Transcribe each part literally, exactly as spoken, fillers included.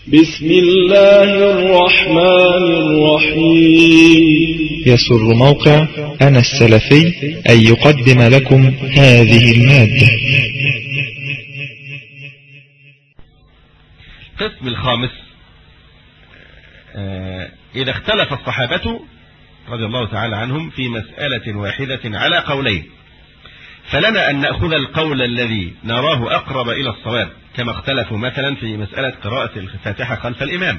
بسم الله الرحمن الرحيم. يسر موقع أنا السلفي أن يقدم لكم هذه المادة. القسم الخامس: إذا اختلف الصحابة رضي الله تعالى عنهم في مسألة واحدة على قولين، فلنا أن نأخذ القول الذي نراه أقرب إلى الصواب، كما اختلفوا مثلا في مسألة قراءة الفاتحة خلف الإمام.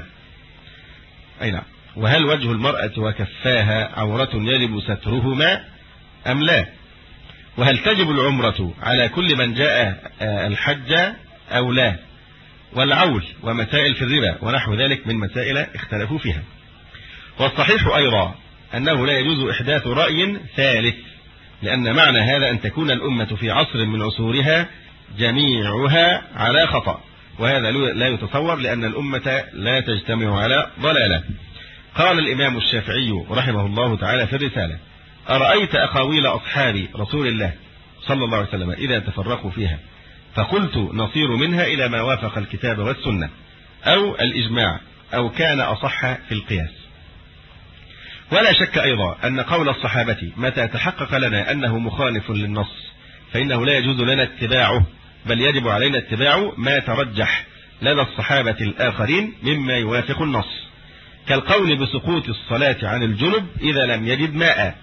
أي نعم. وهل وجه المرأة وكفاها عورة يجب سترهما أم لا؟ وهل تجب العمرة على كل من جاء الحج أو لا؟ والعول ومسائل في الربا ونحو ذلك من مسائل اختلفوا فيها. والصحيح أيضا أنه لا يجوز إحداث رأي ثالث، لأن معنى هذا أن تكون الأمة في عصر من عصورها جميعها على خطأ، وهذا لا يتصور، لأن الأمة لا تجتمع على ضلالة. قال الإمام الشافعي رحمه الله تعالى في الرسالة: أرأيت أقاويل أصحاب رسول الله صلى الله عليه وسلم إذا تفرقوا فيها فقلت نصير منها إلى ما وافق الكتاب والسنة أو الإجماع أو كان أصح في القياس. ولا شك أيضا أن قول الصحابة متى تحقق لنا أنه مخالف للنص فإنه لا يجوز لنا اتباعه، بل يجب علينا اتباع ما ترجح لدى الصحابة الآخرين مما يوافق النص، كالقول بسقوط الصلاة عن الجنب إذا لم يجد ماء.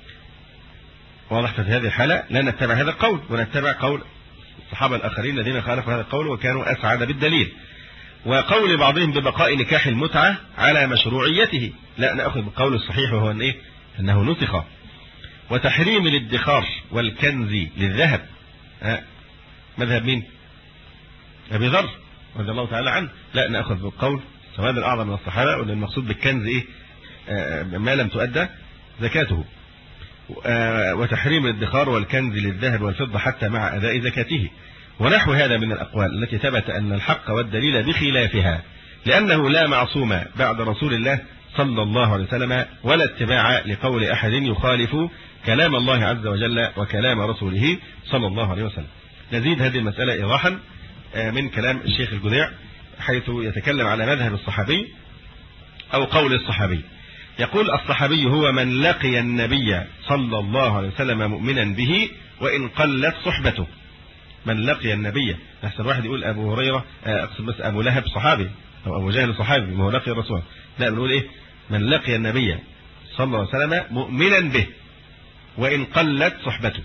واضح؟ في هذه الحالة لا نتبع هذا القول، ونتبع قول الصحابة الآخرين الذين خالفوا هذا القول وكانوا أسعد بالدليل. وقول بعضهم ببقاء نكاح المتعة على مشروعيته، لا نأخذ بالقول الصحيح وهو أن إيه؟ أنه نسخ. وتحريم الادخار والكنز للذهب، أه؟ مذهب مين؟ أبي ذر رضي الله تعالى عنه. لا نأخذ بالقول السواد الأعظم من الصحابة، وأن المقصود بالكنز إيه؟ أه ما لم تؤدى زكاته. أه وتحريم الادخار والكنز للذهب والفضة حتى مع أداء زكاته، ونحو هذا من الأقوال التي ثبت أن الحق والدليل بخلافها، لأنه لا معصوم بعد رسول الله صلى الله عليه وسلم، ولا اتباع لقول أحد يخالف كلام الله عز وجل وكلام رسوله صلى الله عليه وسلم. نزيد هذه المسألة إيضاحا من كلام الشيخ الجذيع، حيث يتكلم على مذهب الصحابي أو قول الصحابي. يقول: الصحابي هو من لقي النبي صلى الله عليه وسلم مؤمنا به وإن قلت صحبته. من لقي النبي، أحسن واحد يقول أبو هريرة، أقصد بس أبو لهب صحابي أو أبو جهل صحابي، ما هو لقي الرسول. لا، بنقول إيه؟ من لقي النبي صلى الله عليه وسلم مؤمنا به وإن قلت صحبته.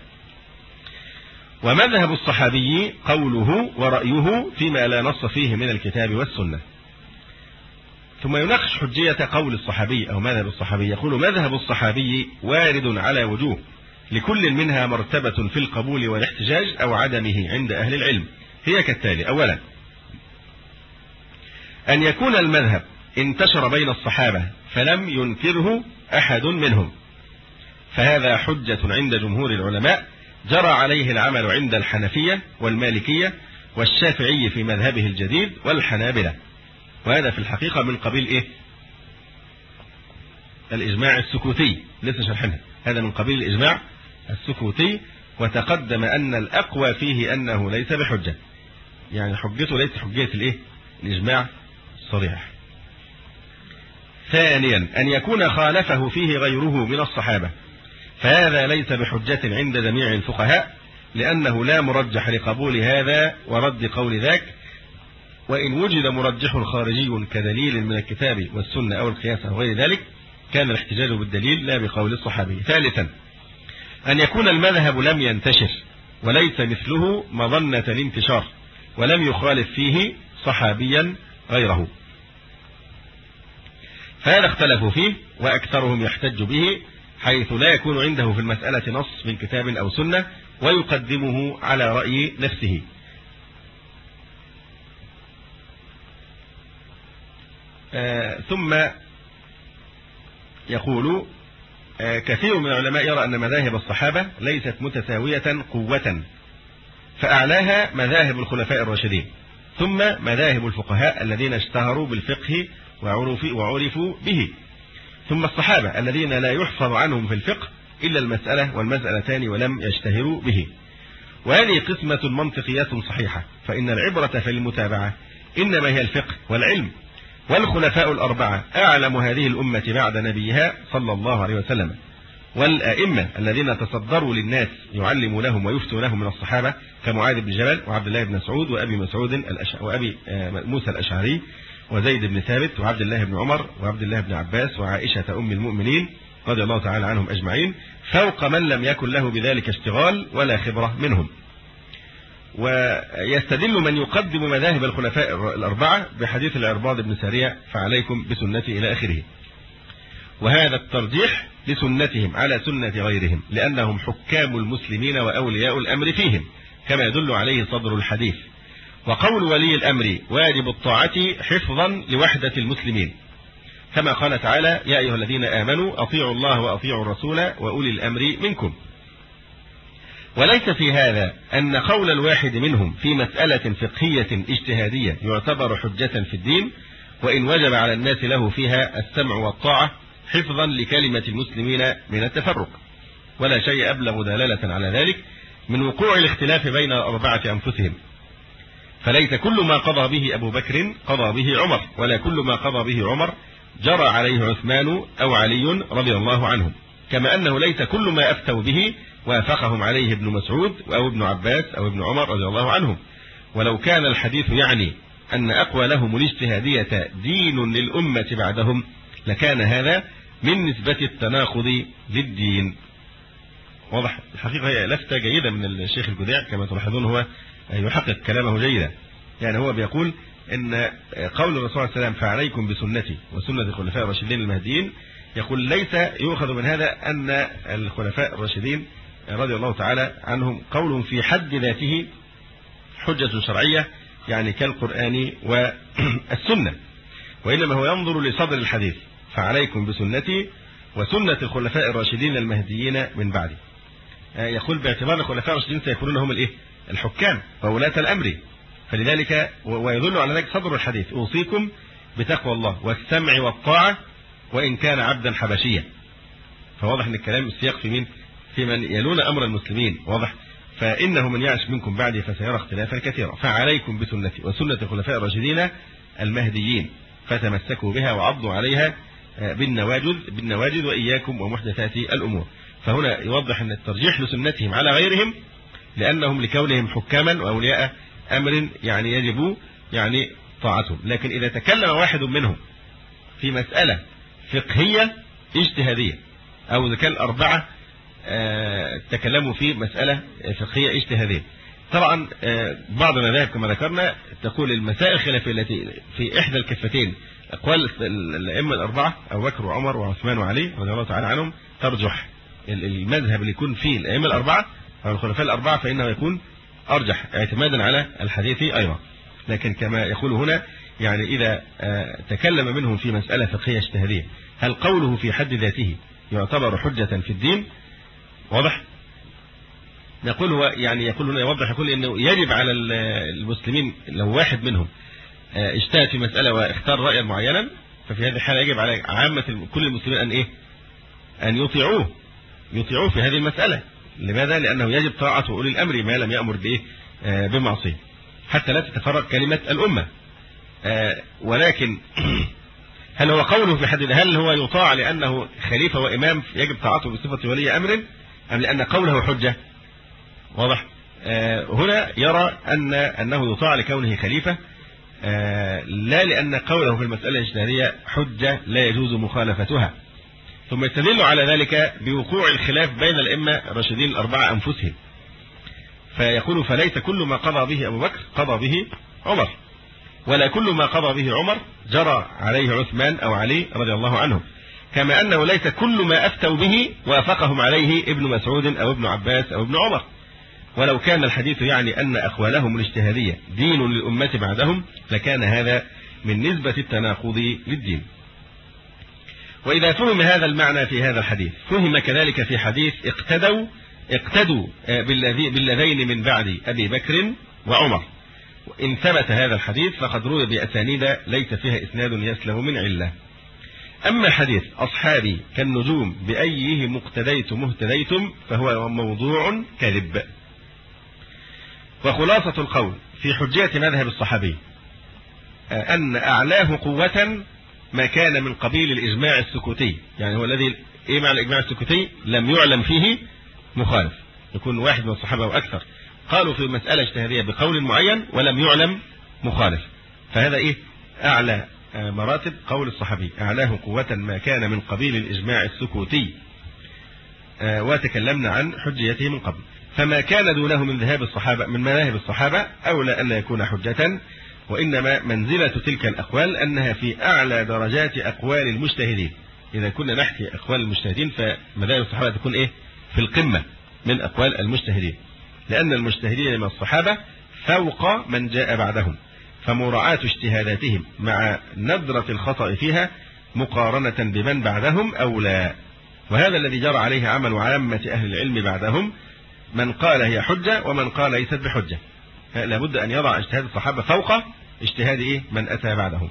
ومذهب الصحابي قوله ورأيه فيما لا نص فيه من الكتاب والسنة. ثم يناقش حجية قول الصحابي أو مذهب الصحابي. يقول: مذهب الصحابي وارد على وجوه، لكل منها مرتبة في القبول والاحتجاج أو عدمه عند أهل العلم، هي كالتالي: أولا، أن يكون المذهب انتشر بين الصحابة فلم ينكره أحد منهم، فهذا حجة عند جمهور العلماء، جرى عليه العمل عند الحنفية والمالكية والشافعي في مذهبه الجديد والحنابلة. وهذا في الحقيقة من قبيل إيه؟ الإجماع السكوتي، لسه شرحنها. هذا من قبيل الإجماع السكوتي، وتقدم أن الأقوى فيه أنه ليس بحجة، يعني حجته ليس حجية الإيه؟ الإجماع الصريح. ثانيا، أن يكون خالفه فيه غيره من الصحابة، فهذا ليس بحجة عند جميع الفقهاء، لأنه لا مرجح لقبول هذا ورد قول ذاك، وإن وجد مرجح خارجي كدليل من الكتاب والسنة أو القياس أو غير ذلك كان الاحتجاج بالدليل لا بقول الصحابي. ثالثا، أن يكون المذهب لم ينتشر وليس مثله مظنة الانتشار، ولم يخالف فيه صحابيا غيره، فهذا اختلفوا فيه، وأكثرهم يحتج به، حيث لا يكون عنده في المسألة نص من كتاب أو سنة ويقدمه على رأي نفسه. آه ثم يقول: آه كثير من العلماء يرى أن مذاهب الصحابة ليست متساوية قوة، فأعلاها مذاهب الخلفاء الراشدين، ثم مذاهب الفقهاء الذين اشتهروا بالفقه وعرفوا به، ثم الصحابة الذين لا يحفظ عنهم في الفقه إلا المسألة والمسألتان ولم يشتهروا به. وهذه قسمة منطقية صحيحة، فإن العبرة في المتابعة إنما هي الفقه والعلم، والخلفاء الأربعة أعلم هذه الأمة بعد نبيها صلى الله عليه وسلم، والأئمة الذين تصدروا للناس يعلموا لهم ويفتوا لهم من الصحابة كمعاذ بن جبل وعبد الله بن مسعود وأبي مسعود الأش... وأبي موسى الأشعري وزيد بن ثابت وعبد الله بن عمر وعبد الله بن عباس وعائشة أم المؤمنين رضي الله تعالى عنهم أجمعين، فوق من لم يكن له بذلك اشتغال ولا خبرة منهم. ويستدل من يقدم مذاهب الخلفاء الأربعة بحديث العرباض بن سارية فعليكم بسنتي إلى آخره، وهذا الترجيح لسنتهم على سنة غيرهم لأنهم حكام المسلمين وأولياء الأمر فيهم كما يدل عليه صدر الحديث. وقول ولي الأمر واجب الطاعة حفظا لوحدة المسلمين كما قال تعالى يا أيها الذين آمنوا أطيعوا الله وأطيعوا الرسول وأولي الأمر منكم. وليس في هذا أن قول الواحد منهم في مسألة فقهية اجتهادية يعتبر حجة في الدين، وإن وجب على الناس له فيها السمع والطاعة حفظا لكلمة المسلمين من التفرق. ولا شيء أبلغ دلالة على ذلك من وقوع الاختلاف بين الأربعة أنفسهم، فليس كل ما قضى به أبو بكر قضى به عمر، ولا كل ما قضى به عمر جرى عليه عثمان أو علي رضي الله عنهم، كما أنه ليس كل ما أفتوا به وافقهم عليه ابن مسعود أو ابن عباس أو ابن عمر رضي الله عنهم. ولو كان الحديث يعني أن أقوالهم الاجتهادية دين للأمة بعدهم لكان هذا من نسبة التناقض للدين. واضح؟ الحقيقة هي لفتة جيدة من الشيخ الجديع كما تلاحظون، هو يحقق كلامه جيدا. يعني هو بيقول إن قول الرسول صلى الله عليه وسلم فعليكم بسنتي وسنة الخلفاء الراشدين المهديين، يقول ليس يؤخذ من هذا أن الخلفاء الراشدين رضي الله تعالى عنهم قولهم في حد ذاته حجة شرعية يعني كالقرآن والسنة، وإنما هو ينظر لصدر الحديث فعليكم بسنتي وسنة الخلفاء الراشدين المهديين من بعدي. يقول باعتبار الخلفاء الراشدين سيكونون هم الايه الحكام وولاة الأمر، فلذلك ويدل على ذلك صدر الحديث أوصيكم بتقوى الله والسمع والطاعة وإن كان عبدا حبشيا. فواضح أن الكلام السياق في مين؟ في من يلون أمر المسلمين. واضح؟ فإنه من يعش منكم بعدي فسيرى اختلافا كثيرا، فعليكم بسنتي وسنة الخلفاء الراشدين المهديين فتمسكوا بها وعضوا عليها بالنواجذ بالنواجذ وإياكم ومحدثات الأمور. فهنا يوضح أن الترجيح لسنتهم على غيرهم لأنهم لكونهم حكاما وأولياء أمر يعني يجب يعني طاعتهم. لكن إذا تكلم واحد منهم في مسألة فقهية اجتهادية، أو إذا كان الأربعة تكلموا في مسألة فقهية اجتهادية، طبعا بعض المذاهب كما ذكرنا تقول المسائل الخلافية التي في إحدى الكفتين أقوال الأئمة الأربعة أبو بكر وعمر وعثمان وعلي رضي الله تعالى عنهم ترجح. المذهب اللي يكون فيه الأئمة الأربعة أو الخلفاء الأربعة فإنه يكون أرجح اعتمادا على الحديث أيضا. لكن كما يقول هنا يعني إذا تكلم منهم في مسألة فقهية اجتهادية هل قوله في حد ذاته يعتبر حجة في الدين؟ واضح؟ يقول هو يعني يقول هنا يوضح يقول إنه يجب على المسلمين لو واحد منهم اجتهد في مسألة واختار رأيا معينا ففي هذه الحالة يجب على عامة كل المسلمين أن إيه؟ أن يطيعوه يطيعوه في هذه المسألة. لماذا؟ لأنه يجب طاعة أولي الأمر ما لم يأمر بإيه؟ بمعصية حتى لا تتفرق كلمة الأمة. ولكن هل هو قوله في حد هل هو يطاع لأنه خليفة وإمام يجب طاعته بصفة ولي أمر أم لأن قوله حجة؟ واضح؟ هنا يرى أن أنه يطاع لكونه خليفة لا لأن قوله في المسألة الاجتهادية حجة لا يجوز مخالفتها. ثم يستدل على ذلك بوقوع الخلاف بين الأئمة الراشدين الأربعة أنفسهم، فيقول فليس كل ما قضى به أبو بكر قضى به عمر، ولا كل ما قضى به عمر جرى عليه عثمان أو علي رضي الله عنهم، كما أنه ليس كل ما أفتوا به وافقهم عليه ابن مسعود أو ابن عباس أو ابن عمر. ولو كان الحديث يعني أن أقوالهم الاجتهادية دين للأمة بعدهم لكان هذا من نسبة التناقض للدين. وإذا فهم هذا المعنى في هذا الحديث فهم كذلك في حديث اقتدوا اقتدوا بالذين من بعد أبي بكر وعمر. إن ثبت هذا الحديث فقد روي بأسانيد ليس فيها إسناد يسلم من علة. أما حديث أصحابي كالنجوم بأيهم اقتديتم اهتديتم فهو موضوع كذب. وخلاصة القول في حجية مذهب الصحابي أن أعلاه قوة ما كان من قبيل الإجماع السكوتي. يعني هو الذي إيه معنى الإجماع السكوتي؟ لم يعلم فيه مخالف، يكون واحد من الصحابة وأكثر قالوا في مسألة اجتهادية بقول معين ولم يعلم مخالف، فهذا إيه أعلى مراتب قول الصحابي، أعلاه قوة ما كان من قبيل الإجماع السكوتي، وتكلمنا عن حجيته من قبل. فما كان دونه من ذهاب الصحابة من مذاهب الصحابة أولى أن لا يكون حجة، وإنما منزلة تلك الأقوال أنها في أعلى درجات أقوال المجتهدين. إذا كنا نحكي أقوال المجتهدين فمذاهب الصحابة تكون إيه في القمة من أقوال المجتهدين، لأن المجتهدين من الصحابة فوق من جاء بعدهم، فمراعاة اجتهاداتهم مع ندرة الخطأ فيها مقارنة بمن بعدهم أولى. وهذا الذي جرى عليه عمل عامة أهل العلم بعدهم، من قال هي حجة ومن قال ليست بحجة. لابد أن يضع اجتهاد الصحابة فوق اجتهاد إيه من أتى بعدهم.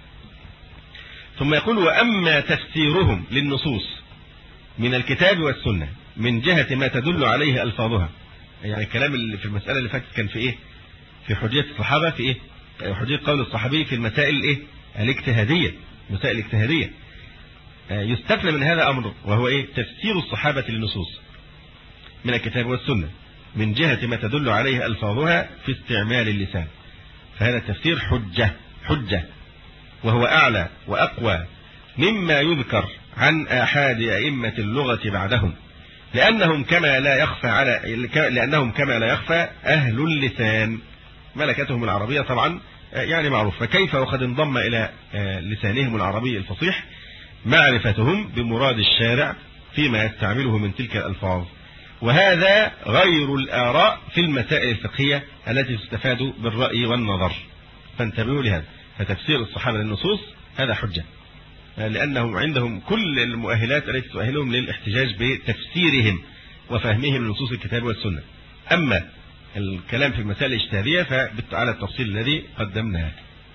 ثم يقول وأما تفسيرهم للنصوص من الكتاب والسنة من جهة ما تدل عليه ألفاظها، يعني الكلام اللي في المسألة اللي فاتت كان في إيه في حجية الصحابة، في إيه حجية قول الصحابي في المسائل الإيه الاجتهادية، مسائل اجتهادية. يستثنى من هذا أمر وهو إيه تفسير الصحابة للنصوص من الكتاب والسنة من جهة ما تدل عليه ألفاظها في استعمال اللسان، فهذا التفسير حجة حجة وهو أعلى وأقوى مما يذكر عن آحاد أئمة اللغة بعدهم، لأنهم كما لا يخفى على لأنهم كما لا يخفى أهل اللسان، ملكتهم العربية طبعا يعني معروف، فكيف وقد انضم إلى لسانهم العربي الفصيح معرفتهم بمراد الشارع فيما يستعمله من تلك الألفاظ. وهذا غير الآراء في المسائل الفقهية التي تستفاد بالرأي والنظر، فانتبهوا لهذا. فتفسير الصحابة للنصوص هذا حجة، لأنهم عندهم كل المؤهلات التي تؤهلهم للاحتجاج بتفسيرهم وفهمهم لنصوص الكتاب والسنة. أما الكلام في المسائل الاجتهادية فعلى التفصيل الذي قدمناه.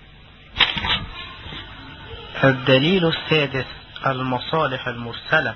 الدليل السادس المصالح المرسلة.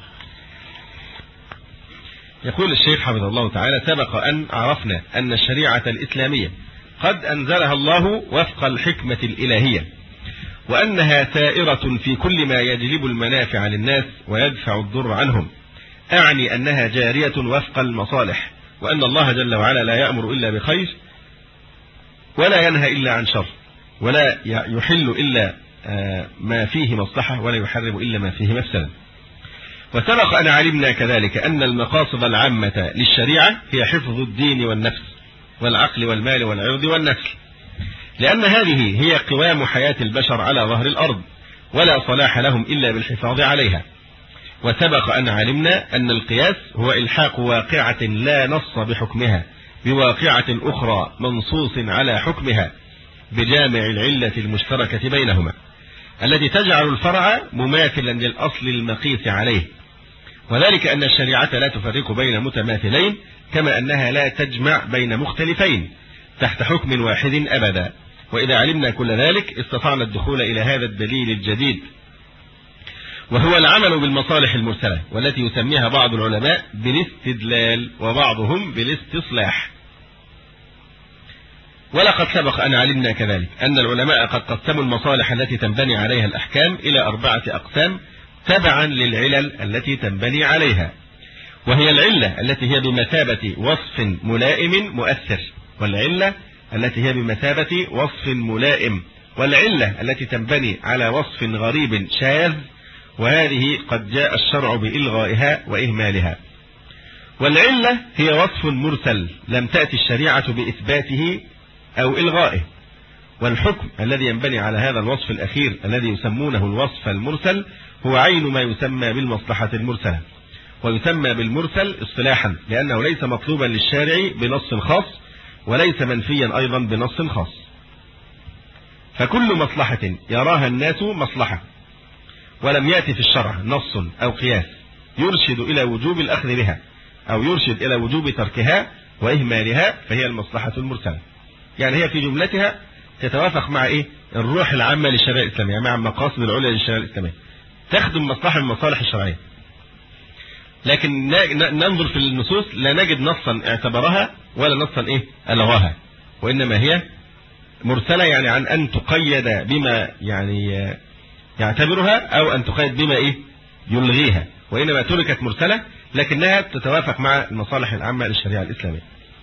يقول الشيخ حفظه الله تعالى سبق أن عرفنا أن الشريعة الإسلامية قد أنزلها الله وفق الحكمة الإلهية، وأنها سائرة في كل ما يجلب المنافع للناس ويدفع الضر عنهم، أعني أنها جارية وفق المصالح، وأن الله جل وعلا لا يأمر إلا بخير ولا ينهى إلا عن شر، ولا يحل إلا ما فيه مصلحة ولا يحرم إلا ما فيه مفسدة. وسبق أن علمنا كذلك أن المقاصد العامة للشريعة هي حفظ الدين والنفس والعقل والمال والعرض والنسل، لأن هذه هي قوام حياة البشر على ظهر الأرض، ولا صلاح لهم إلا بالحفاظ عليها. وسبق أن علمنا أن القياس هو إلحاق واقعة لا نص بحكمها بواقعة أخرى منصوص على حكمها بجامع العلة المشتركة بينهما التي تجعل الفرع مماثلا للأصل المقيس عليه، وذلك أن الشريعة لا تفرق بين متماثلين كما أنها لا تجمع بين مختلفين تحت حكم واحد أبدا. وإذا علمنا كل ذلك استطعنا الدخول إلى هذا الدليل الجديد، وهو العمل بالمصالح المرسلة، والتي يسميها بعض العلماء بالاستدلال وبعضهم بالاستصلاح. ولقد سبق أن علمنا كذلك أن العلماء قد قسموا المصالح التي تنبني عليها الأحكام إلى أربعة أقسام تبعا للعلل التي تنبني عليها، وهي العلة التي هي بمثابة وصف ملائم مؤثر، والعلة التي هي بمثابة وصف ملائم، والعلة التي تنبني على وصف غريب شاذ، وهذه قد جاء الشرع بإلغائها وإهمالها. والعلة هي وصف مرسل لم تأتي الشريعة بإثباته أو إلغائه، والحكم الذي ينبني على هذا الوصف الأخير الذي يسمونه الوصف المرسل هو عين ما يسمى بالمصلحة المرسلة، ويسمى بالمرسل اصطلاحا لأنه ليس مطلوبا للشارع بنص خاص، وليس منفيا أيضا بنص خاص. فكل مصلحة يراها الناس مصلحة ولم يأتي في الشرع نص أو قياس يرشد إلى وجوب الأخذ بها أو يرشد إلى وجوب تركها وإهمالها فهي المصلحة المرسلة. يعني هي في جملتها تتوافق مع إيه؟ الروح العامة للشريعة الإسلامية، مع المقاصد العليا للشريعة الإسلامية، تخدم مصلحة من المصالح الشرعية. لكن ننظر في النصوص لا نجد نصا اعتبرها ولا نصا إيه ألغاها، وإنما هي مرسلة يعني عن أن تقيد بما يعني يعتبرها أو أن تقيد بما إيه يلغيها، وإنما تركت مرسلة لكنها تتوافق مع المصالح العامة للشريعة الإسلامية.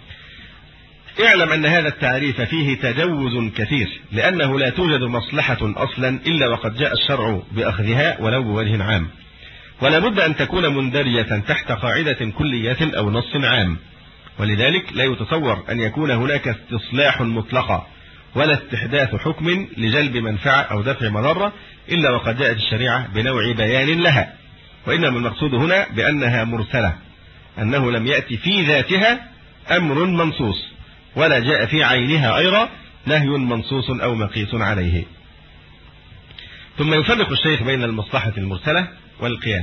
اعلم أن هذا التعريف فيه تجوز كثير، لأنه لا توجد مصلحة أصلا إلا وقد جاء الشرع بأخذها ولو بوجه عام، ولا بد أن تكون مندرجة تحت قاعدة كلية أو نص عام، ولذلك لا يتصور أن يكون هناك استصلاح مطلقة ولا استحداث حكم لجلب منفعة أو دفع مضرة إلا وقد جاءت الشريعة بنوع بيان لها، وإنما المقصود هنا بأنها مرسلة، أنه لم يأتي في ذاتها أمر منصوص ولا جاء في عينها أيضا نهي منصوص أو مقيس عليه. ثم يفرق الشيخ بين المصلحة المرسلة والقياس.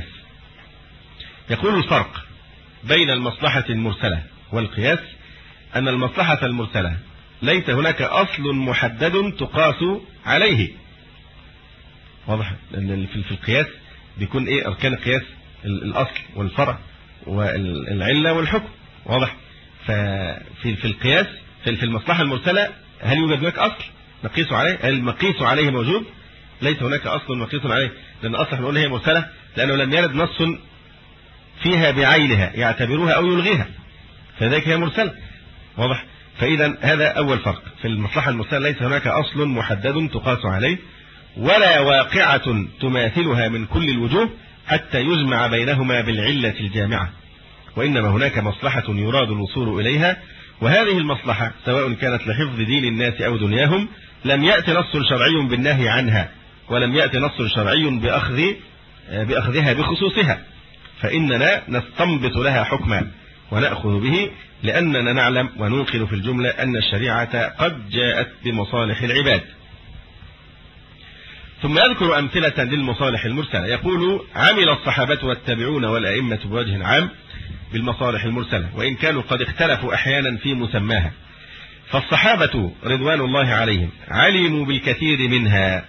يقول الفرق بين المصلحة المرسلة والقياس أن المصلحة المرسلة ليس هناك أصل محدد تقاس عليه. واضح؟ في القياس بيكون إيه أركان القياس؟ الأصل والفرع والعلة والحكم. واضح؟ ففي في القياس في المصلحة المرسلة هل يوجد هناك أصل نقيس عليه؟ هل المقيس عليه موجود؟ ليس هناك أصل مقيس عليه، لأن أصلا نقول هي مرسلة لأنه لم يرد نص فيها بعينها يعتبرها أو يلغيها، فذلك هي مرسلة. واضح؟ فإذا هذا أول فرق، في المصلحة المرسلة ليس هناك أصل محدد تقاس عليه ولا واقعة تماثلها من كل الوجوه حتى يجمع بينهما بالعلة الجامعة، وإنما هناك مصلحة يراد الوصول إليها، وهذه المصلحة سواء كانت لحفظ دين الناس أو دنياهم لم يأتي نص شرعي بالنهي عنها ولم يأتي نص شرعي بأخذ بأخذها بخصوصها، فإننا نستنبط لها حكما ونأخذ به لأننا نعلم ونوقن في الجملة أن الشريعة قد جاءت بمصالح العباد. ثم يذكر أمثلة للمصالح المرسلة. يقول عمل الصحابة والتابعون والأئمة بوجه عام بالمصالح المرسلة، وإن كانوا قد اختلفوا أحيانا في مسماها، فالصحابة رضوان الله عليهم علموا بالكثير منها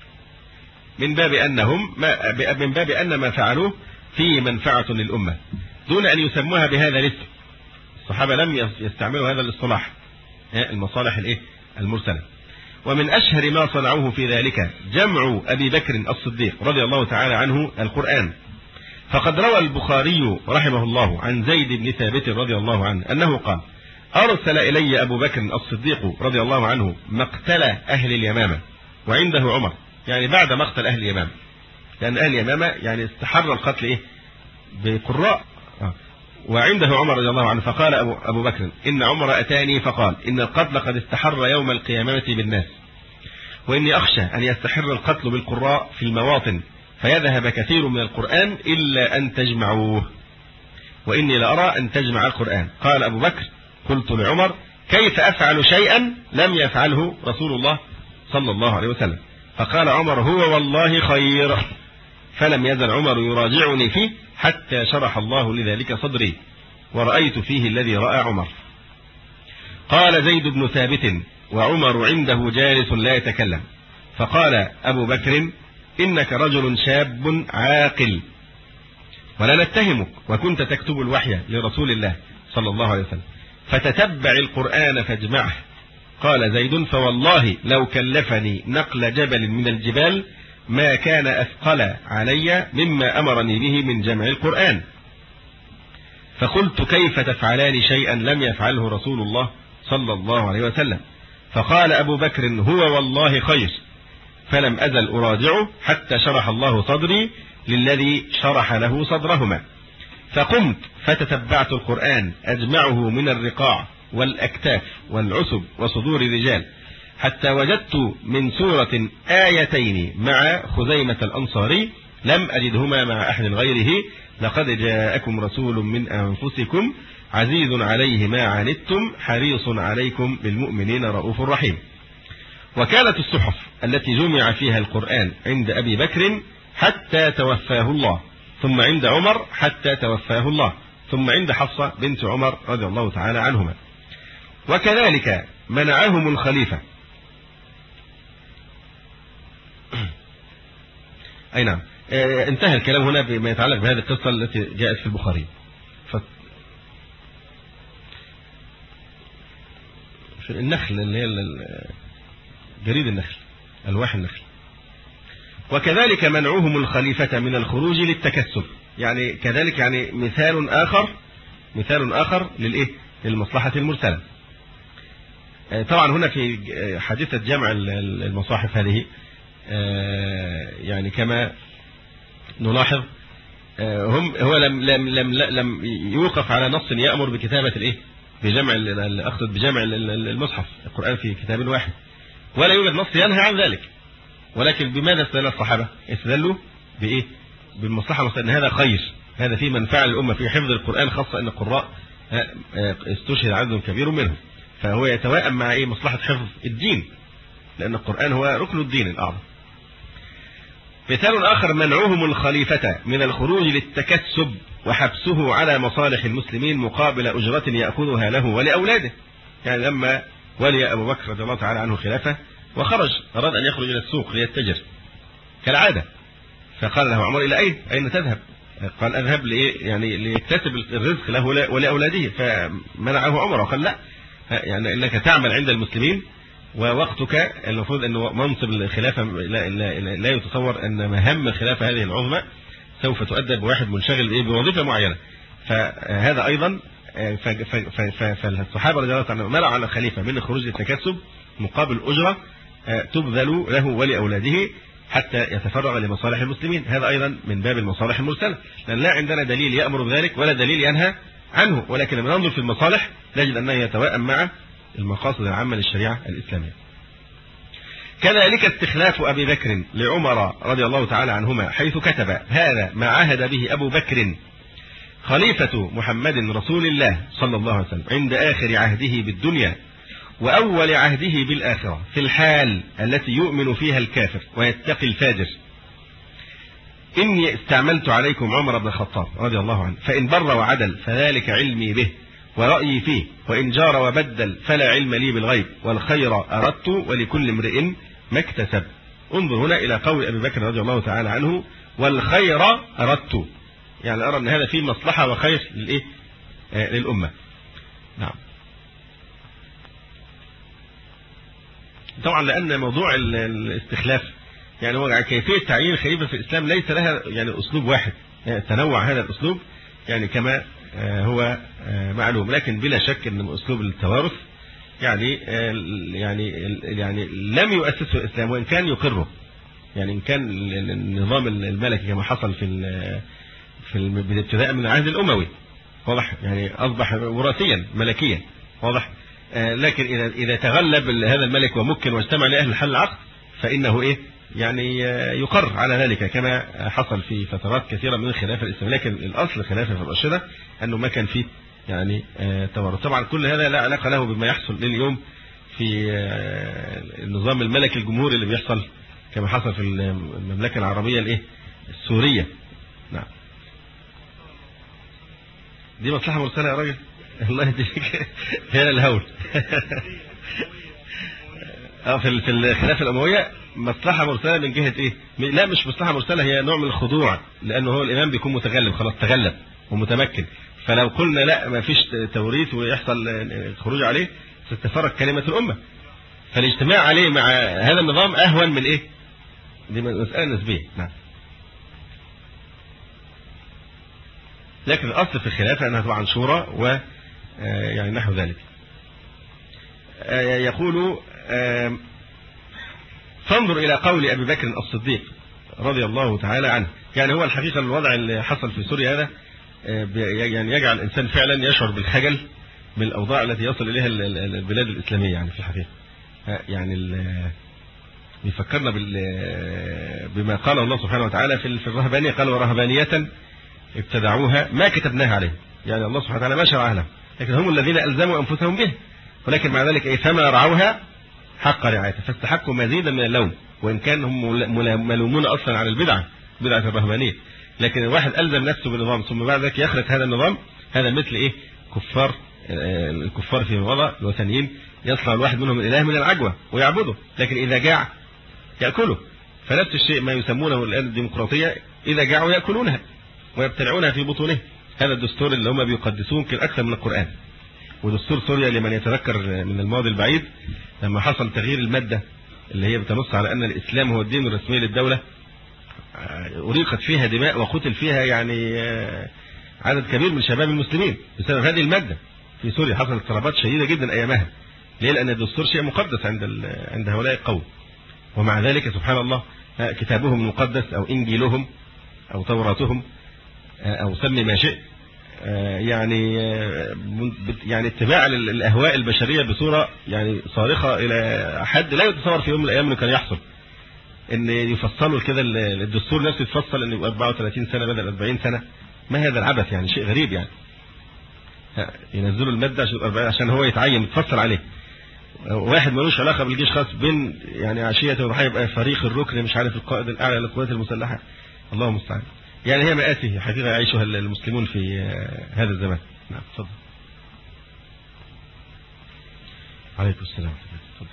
من باب أنهم ما من باب أن ما فعلوه فيه منفعة للأمة دون أن يسموها بهذا الاسم. الصحابة لم يستعملوا هذا الاصطلاح المصالح الايه المرسلة. ومن أشهر ما صنعوه في ذلك جمع أبي بكر الصديق رضي الله تعالى عنه القرآن، فقد روى البخاري رحمه الله عن زيد بن ثابت رضي الله عنه أنه قال أرسل إلي أبو بكر الصديق رضي الله عنه مقتل أهل اليمامة وعنده عمر، يعني بعد مقتل أهل اليمامة، لأن أهل اليمامة يعني استحر القتل إيه بقراء، وعنده عمر رضي الله عنه، فقال أبو, أبو بكر إن عمر أتاني فقال إن القتل قد استحر يوم القيامة بالناس، وإني أخشى أن يستحر القتل بالقراء في المواطن فيذهب كثير من القرآن إلا أن تجمعوه، وإني لأرى أن تجمع القرآن. قال أبو بكر قلت لعمر كيف أفعل شيئا لم يفعله رسول الله صلى الله عليه وسلم؟ فقال عمر هو والله خير، فلم يزل عمر يراجعني فيه حتى شرح الله لذلك صدري ورأيت فيه الذي رأى عمر. قال زيد بن ثابت وعمر عنده جالس لا يتكلم، فقال أبو بكر إنك رجل شاب عاقل ولا نتهمك، وكنت تكتب الوحي لرسول الله صلى الله عليه وسلم، فتتبع القرآن فاجمعه. قال زيد فوالله لو كلفني نقل جبل من الجبال ما كان أثقل علي مما أمرني به من جمع القرآن. فقلت كيف تفعلان شيئا لم يفعله رسول الله صلى الله عليه وسلم؟ فقال أبو بكر هو والله خير، فلم أزل أراجعه حتى شرح الله صدري للذي شرح له صدرهما. فقمت فتتبعت القرآن أجمعه من الرقاع والأكتاف والعسب وصدور الرجال حتى وجدت من سورة آيتين مع خزيمة الأنصاري لم أجدهما مع أحد غيره، لقد جاءكم رسول من أنفسكم عزيز عليه ما عنتم حريص عليكم بالمؤمنين رؤوف رحيم. وكانت الصحف التي جمع فيها القرآن عند أبي بكر حتى توفاه الله، ثم عند عمر حتى توفاه الله، ثم عند حفصة بنت عمر رضي الله تعالى عنهما. وكذلك منعهم الخليفة. أي نعم. اه انتهى الكلام هنا بما يتعلق بهذه القصة التي جاءت في البخاري. ف... في النخل اللي هي جريد النخل، ألواح النخل. وكذلك منعهم الخليفة من الخروج للتكسب، يعني كذلك يعني مثال آخر مثال آخر للإيه؟ للمصلحة المرسلة. طبعا هنا في حادثة جمع المصاحف هذه يعني كما نلاحظ هم هو لم لم لم لم يوقف على نص يأمر بكتابة الإيه؟ بجمع أقصد بجمع المصحف القرآن في كتاب واحد، ولا يوجد نص ينهى عن ذلك. ولكن بماذا استدل الصحابة؟ استدلوا بإيه؟ بالمصلحة، أن هذا خير، هذا فيه منفعة للأمة في حفظ القرآن، خاصة أن القراء استشهد عدد كبير منهم، فهو يتوائم مع إيه؟ مصلحة حفظ الدين، لأن القرآن هو ركن الدين الأعظم. مثال آخر منعهم الخليفة من الخروج للتكسب وحبسه على مصالح المسلمين مقابل أجرة يأخذها له ولأولاده. يعني لما ولي أبو بكر رضي الله تعالى عنه خلافة وخرج أراد أن يخرج إلى السوق ليتجر كالعادة، فقال له عمر إلى أين؟ أين تذهب؟ قال أذهب لإيه؟ يعني ليكتسب الرزق له ولأولاده. فمنعه عمر وقال لا، يعني إنك تعمل عند المسلمين ووقتك المفروض أن منصب الخلافة لا, لا, لا, لا يتصور أن مهام الخلافة هذه العظمى سوف تؤدى بواحد منشغل بوظيفة معينة. فهذا أيضا فالصحابة رضي الله عنهم منعوا على الخليفة من الخروج للتكسب مقابل أجرة تبذل له ولأولاده حتى يتفرغ لمصالح المسلمين. هذا أيضا من باب المصالح المرسلة، لأن لا عندنا دليل يأمر بذلك ولا دليل ينهى عنه، ولكن لما ننظر في المصالح نجد أنه يتوائم مع المقاصد العامة للشريعة الإسلامية. كذلك استخلاف أبي بكر لعمر رضي الله تعالى عنهما حيث كتب هذا ما عهد به أبو بكر خليفة محمد رسول الله صلى الله عليه وسلم عند آخر عهده بالدنيا وأول عهده بالآخرة في الحال التي يؤمن فيها الكافر ويتقي الفاجر. إني استعملت عليكم عمر بن الخطاب رضي الله عنه، فإن بر وعدل فذلك علمي به ورأيي فيه، وإن جار وبدل فلا علم لي بالغيب، والخير أردت ولكل امرئ ما اكتسب. انظر هنا إلى قول أبي بكر رضي الله تعالى عنه والخير أردت، يعني أرى أن هذا فيه مصلحة وخير للإيه؟ آه للأمة. نعم. طبعا لأن موضوع الاستخلاف يعني هو كيفية تعيين الخليفة في الإسلام ليس لها يعني أسلوب واحد، يعني تنوع هذا الأسلوب يعني كما هو معلوم، لكن بلا شك أن أسلوب التوارث يعني يعني يعني لم يؤسسه الإسلام وإن كان يقره، يعني إن كان النظام الملكي كما حصل في في الابتداء من العهد الأموي واضح، يعني أصبح وراثيا ملكيا واضح، لكن إذا إذا تغلب هذا الملك ومكن واجتمع لأهل الحل العقد فإنه إيه يعني يقر على ذلك كما حصل في فترات كثيرة من الخلافة الإسلامية. لكن الأصل الخلافة الراشدة أنه ما كان فيه يعني توارث. طبعا كل هذا لا علاقة له بما يحصل اليوم في النظام الملكي الجمهوري اللي بيحصل كما حصل في المملكة العربية الإيه السورية. نعم. دي مصلحة مرسلة يا راجل، الله يهديك هنا الهول. اه في في الخلافة الأموية مصلحة مرسلة من جهة ايه؟ لا مش مصلحة مرسلة، هي نوع من الخضوع، لأنه هو الإمام بيكون متغلب خلاص تغلب ومتمكن، فلو قلنا لا ما فيش توريث ويحصل خروج عليه ستتفرق كلمة الأمة، فالاجتماع عليه مع هذا النظام أهون من ايه؟ دي مسألة نسبية. نعم. لكن الأصل في الخلافة أنها طبعا شورى و يعني نحو ذلك. يقول فانظر إلى قول أبي بكر الصديق رضي الله تعالى عنه، يعني هو الحقيقة الوضع اللي حصل في سوريا هذا يعني يجعل الإنسان فعلا يشعر بالخجل من الأوضاع التي يصل إليها البلاد الإسلامية يعني في الحقيقة. يعني بيفكرنا بما قال الله سبحانه وتعالى في الرهبانية، قال ورهبانية ابتدعوها ما كتبناها عليه، يعني الله سبحانه وتعالى ما شرعها لهم، لكن هم الذين ألزموا أنفسهم به، ولكن مع ذلك أي فما رعوها حق رعايته فاستحقوا مزيدا من اللوم، وإن كان هم ملومون أصلا على البدعة بدعة الرهبانية، لكن الواحد ألزم نفسه بالنظام ثم بعد ذلك يخرج هذا النظام، هذا مثل إيه كفار الكفار في الوضع الوثنيين، يصنع الواحد منهم الإله من العجوة ويعبده، لكن إذا جاع يأكله. فنفس الشيء ما يسمونه الآن الديمقراطية، إذا جاعوا يأكلونها ويبتلعونها في بطونه. هذا الدستور اللي هم بيقدسوه يمكن أكثر من القرآن. ودستور سوريا لمن يتذكر من الماضي البعيد لما حصل تغيير المادة اللي هي بتنص على أن الإسلام هو الدين الرسمي للدولة، أريقت فيها دماء وقتل فيها يعني عدد كبير من شباب المسلمين بسبب هذه المادة. في سوريا حصلت اضطرابات شديدة جدا أيامها. ليه؟ لأن الدستور شيء مقدس عند عند هؤلاء القوم، ومع ذلك سبحان الله كتابهم المقدس أو إنجيلهم أو توراتهم أو سمي ما شئت يعني يعني اتباع للأهواء البشرية بصورة يعني صارخة إلى حد لا يتصور في يوم من الأيام إنه كان يحصل، إن يفصلوا كده الدستور نفسه يتفصل إنه يبقى أربعة وثلاثين سنة بدل أربعين سنة. ما هذا العبث يعني؟ شيء غريب يعني. ينزلوا المادة عشان عشان هو يتعين يتفصل عليه. واحد ملوش علاقة بالجيش خاص بين يعني عشية وضحية يبقى فريق الركن مش عارف القائد الأعلى للقوات المسلحة. الله المستعان. يعني هي مآسي حقيقة يعيشها المسلمون في هذا الزمان. نعم تفضل. عليكم السلام. تفضل.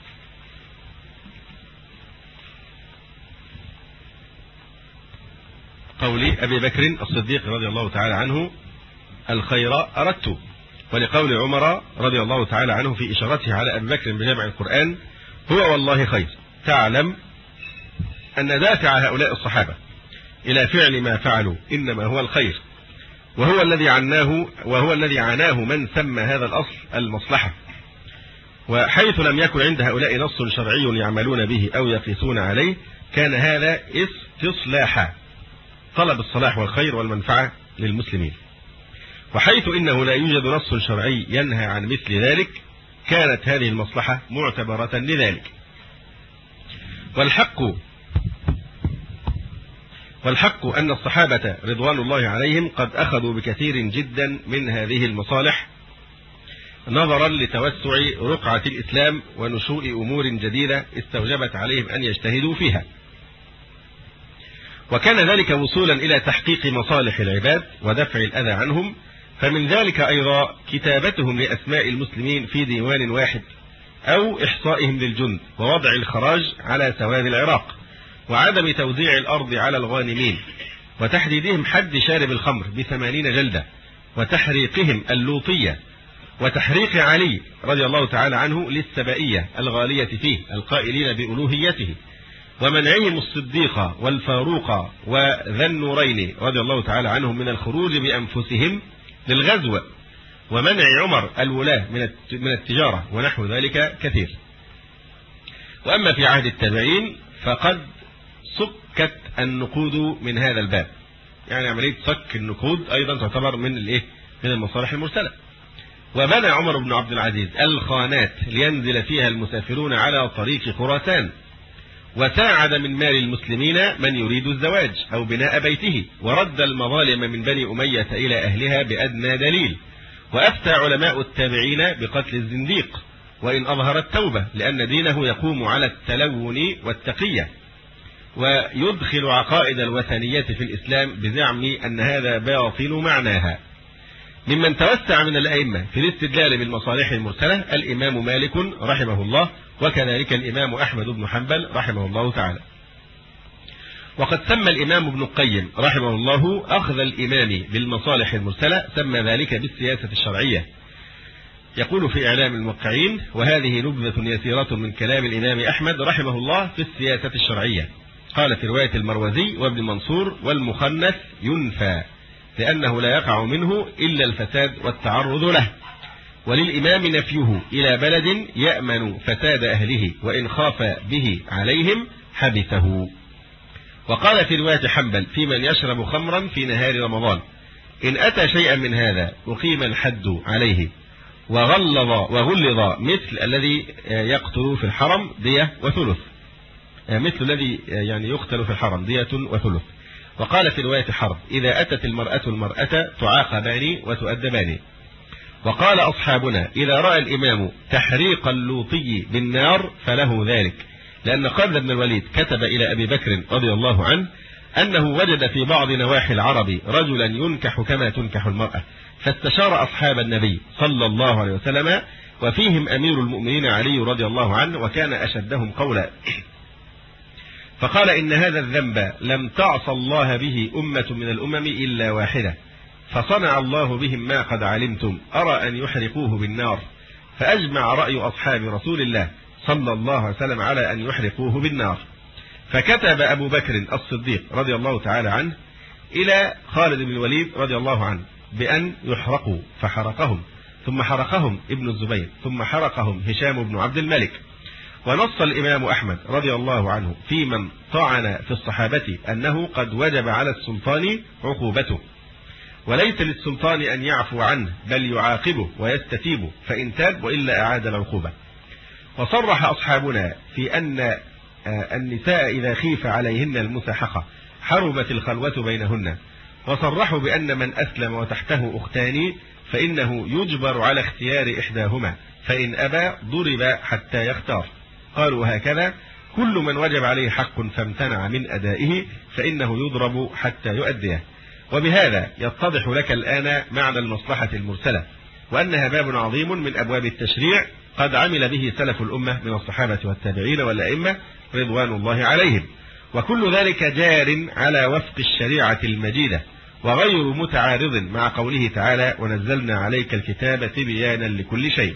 قولي أبي بكر الصديق رضي الله تعالى عنه الخير أردت، ولقول عمر رضي الله تعالى عنه في إشارته على أبي بكر بجمع القرآن هو والله خير، تعلم أن دافع هؤلاء الصحابة إلى فعل ما فعلوا إنما هو الخير، وهو الذي عناه وهو الذي عناه من سمى هذا الأصل المصلحة. وحيث لم يكن عند هؤلاء نص شرعي يعملون به أو يقيسون عليه كان هذا استصلاحا، طلب الصلاح والخير والمنفعة للمسلمين. وحيث إنه لا يوجد نص شرعي ينهى عن مثل ذلك كانت هذه المصلحة معتبرة لذلك. والحق والحق أن الصحابة رضوان الله عليهم قد أخذوا بكثير جدا من هذه المصالح نظرا لتوسع رقعة الإسلام ونشوء أمور جديدة استوجبت عليهم أن يجتهدوا فيها، وكان ذلك وصولا إلى تحقيق مصالح العباد ودفع الأذى عنهم. فمن ذلك أيضا كتابتهم لأسماء المسلمين في ديوان واحد أو إحصائهم للجند ووضع الخراج على سواد العراق وعدم توزيع الأرض على الغانمين وتحديدهم حد شارب الخمر بثمانين جلدة وتحريقهم اللوطية وتحريق علي رضي الله تعالى عنه للسبائية الغالية فيه القائلين بألوهيته ومنعهم الصديق والفاروق وذا النورين رضي الله تعالى عنهم من الخروج بأنفسهم للغزو ومنع عمر الولاة من التجارة ونحو ذلك كثير. وأما في عهد التابعين فقد سكت النقود من هذا الباب، يعني عملية سك النقود أيضا تعتبر من الايه من المصالح المرسلة. وبنى عمر بن عبد العزيز الخانات لينزل فيها المسافرون على طريق خراسان، وساعد من مال المسلمين من يريد الزواج أو بناء بيته، ورد المظالم من بني أمية إلى أهلها بأدنى دليل، وأفتى علماء التابعين بقتل الزنديق وإن أظهر التوبة لأن دينه يقوم على التلون والتقية، ويدخل عقائد الوثنية في الإسلام بزعم أن هذا باطل معناها. ممن توسع من الأئمة في الاستدلال بالمصالح المرسلة الإمام مالك رحمه الله، وكذلك الإمام أحمد بن حنبل رحمه الله تعالى. وقد سمى الإمام ابن القيم رحمه الله أخذ الإمام بالمصالح المرسلة سمى ذلك بالسياسة الشرعية. يقول في إعلام الموقعين: وهذه نبذة يسيرة من كلام الإمام أحمد رحمه الله في السياسة الشرعية. قال في رواية المروزي وابن منصور: والمخنث ينفى لأنه لا يقع منه إلا الفساد والتعرض له، وللإمام نفيه إلى بلد يأمن فساد أهله وإن خاف به عليهم حبسه. وقال في رواية حنبل في من يشرب خمرا في نهار رمضان: إن أتى شيئا من هذا أقيم الحد عليه وغلظ وغلظ مثل الذي يقتل في الحرم دية وثلث، مثل الذي يعني يقتل في الحرم دية وثلث. وقال في رواية حرب: إذا أتت المرأة المرأة تعاقبان وتؤدبان. وقال أصحابنا: إذا رأى الإمام تحريق اللوطي بالنار فله ذلك، لأن خالد بن الوليد كتب إلى أبي بكر رضي الله عنه أنه وجد في بعض نواحي العرب رجلا ينكح كما تنكح المرأة، فاستشار أصحاب النبي صلى الله عليه وسلم، وفيهم أمير المؤمنين علي رضي الله عنه وكان أشدهم قولا، فقال: إن هذا الذنب لم تعص الله به أمة من الأمم إلا واحدة، فصنع الله بهم ما قد علمتم، أرى أن يحرقوه بالنار. فأجمع رأي أصحاب رسول الله صلى الله عليه وسلم على أن يحرقوه بالنار. فكتب أبو بكر الصديق رضي الله تعالى عنه إلى خالد بن الوليد رضي الله عنه بأن يحرقوا، فحرقهم، ثم حرقهم ابن الزبير، ثم حرقهم هشام بن عبد الملك. ونص الإمام أحمد رضي الله عنه في من طعن في الصحابة أنه قد وجب على السلطان عقوبته، وليس للسلطان أن يعفو عنه بل يعاقبه ويستتيبه، فإن تاب وإلا أعاد العقوبة. وصرح أصحابنا في أن النساء إذا خيف عليهن المساحقة حرمت الخلوة بينهن، وصرحوا بأن من أسلم وتحته أختان فإنه يجبر على اختيار إحداهما، فإن أبى ضرب حتى يختار. قالوا هكذا كل من وجب عليه حق فامتنع من أدائه فإنه يضرب حتى يؤديه. وبهذا يتضح لك الآن معنى المصلحة المرسلة، وأنها باب عظيم من أبواب التشريع قد عمل به سلف الأمة من الصحابة والتابعين والأئمة رضوان الله عليهم، وكل ذلك جار على وفق الشريعة المجيدة وغير متعارض مع قوله تعالى ونزلنا عليك الكتاب تبيانا لكل شيء.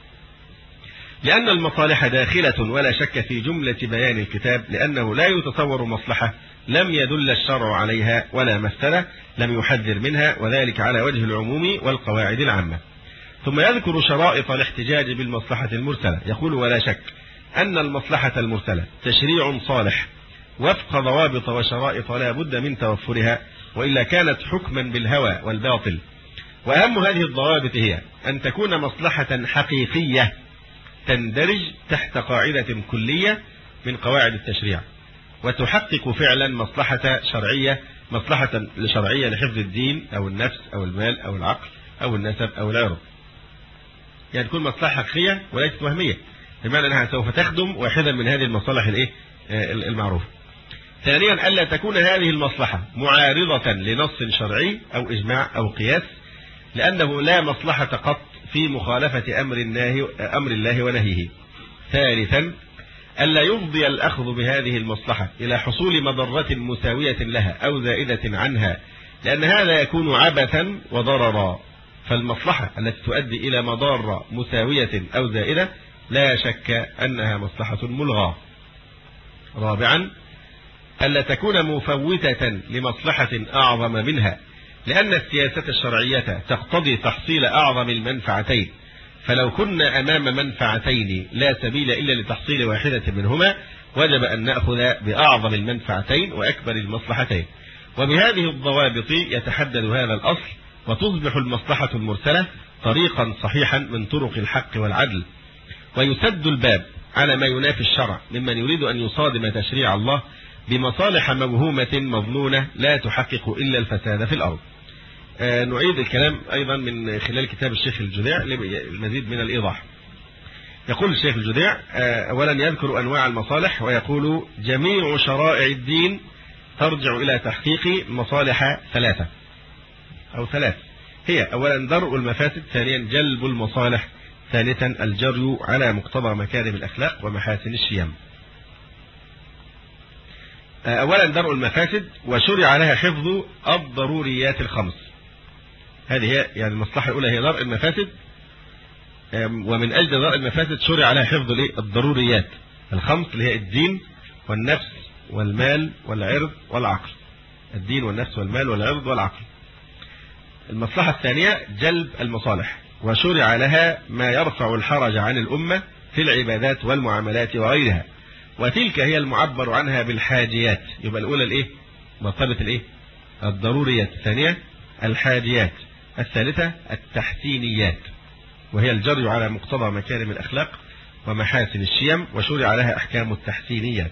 لأن المصالح داخلة ولا شك في جملة بيان الكتاب، لأنه لا يتصور مصلحة لم يدل الشرع عليها ولا مفسدة لم يحذر منها، وذلك على وجه العموم والقواعد العامة. ثم يذكر شرائط الاحتجاج بالمصلحة المرسلة، يقول ولا شك أن المصلحة المرسلة تشريع صالح وفق ضوابط وشرائط لا بد من توفرها، وإلا كانت حكما بالهوى والباطل. وأهم هذه الضوابط هي أن تكون مصلحة حقيقية تندرج تحت قاعدة كلية من قواعد التشريع، وتحقق فعلا مصلحة شرعية، مصلحة شرعية لحفظ الدين أو النفس أو المال أو العقل أو النسب أو العرض. يعني تكون مصلحة حقيقية وليست وهمية، بمعنى أنها سوف تخدم واحدا من هذه المصالح الإيه المعروفة. ثانيا ألا تكون هذه المصلحة معارضة لنص شرعي أو إجماع أو قياس، لأنه لا مصلحة قط في مخالفة أمر الله, أمر الله ونهيه. ثالثا ألا يفضي الأخذ بهذه المصلحة إلى حصول مضرة مساوية لها أو زائدة عنها، لأن هذا يكون عبثا وضررا، فالمصلحة التي تؤدي إلى مضارة مساوية أو زائدة لا شك أنها مصلحة ملغاة. رابعا ألا تكون مفوتة لمصلحة أعظم منها، لأن السياسة الشرعية تقتضي تحصيل أعظم المنفعتين، فلو كنا أمام منفعتين لا سبيل إلا لتحصيل واحدة منهما وجب أن نأخذ بأعظم المنفعتين وأكبر المصلحتين. وبهذه الضوابط يتحدد هذا الأصل، وتصبح المصلحة المرسلة طريقا صحيحا من طرق الحق والعدل، ويسد الباب على ما ينافي الشرع ممن يريد أن يصادم تشريع الله بمصالح موهومة مظنونة لا تحقق إلا الفساد في الأرض. آه نعيد الكلام أيضا من خلال كتاب الشيخ الجديع لمزيد من الإيضاح. يقول الشيخ الجديع آه أولا يذكر أنواع المصالح، ويقول جميع شرائع الدين ترجع إلى تحقيق مصالح ثلاثة أو ثلاث، هي أولا درء المفاسد، ثانيا جلب المصالح، ثالثا الجري على مقتضى مكارم الأخلاق ومحاسن الشيم. أولا درء المفاسد، وشرع لها حفظ الضروريات الخمس. هذه هي يعني المصلحة الأولى هي درء المفاسد، ومن أجل درء المفاسد شرع لها حفظ الضروريات الخمس اللي هي الدين والنفس والمال والعرض والعقل. الدين والنفس والمال والعرض والعقل. المصلحة الثانية جلب المصالح، وشرع لها ما يرفع الحرج عن الأمة في العبادات والمعاملات وغيرها، وتلك هي المعبر عنها بالحاجيات. يبقى الأولى الإيه؟ مرتبة الإيه؟ الضروريات، الثانية الحاجيات، الثالثة التحسينيات، وهي الجري على مقتضى مكارم الأخلاق ومحاسن الشيم، وشرع لها أحكام التحسينيات.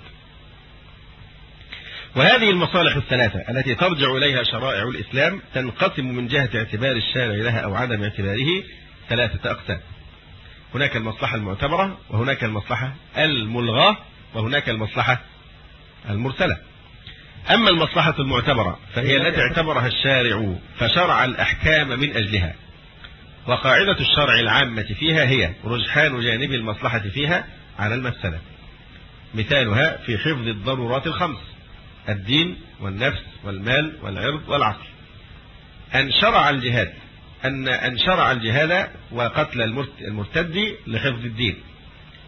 وهذه المصالح الثلاثة التي ترجع إليها شرائع الإسلام تنقسم من جهة اعتبار الشارع لها أو عدم اعتباره ثلاثة أقسام. هناك المصلحة المعتبرة، وهناك المصلحة الملغاة، وهناك المصلحة المرسلة. أما المصلحة المعتبرة فهي التي اعتبرها الشارع فشرع الأحكام من أجلها، وقاعدة الشرع العامة فيها هي رجحان جانب المصلحة فيها على المفسدة. مثالها في حفظ الضرورات الخمس: الدين والنفس والمال والعرض والعقل. أن شرع الجهاد أن أن شرع الجهاد وقتل المرتد لحفظ الدين،